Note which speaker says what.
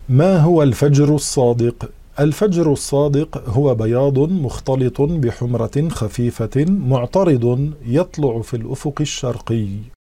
Speaker 1: ما هو الفجر الصادق؟ الفجر الصادق هو بياض مختلط بحمرة خفيفة معترض يطلع في الأفق الشرقي.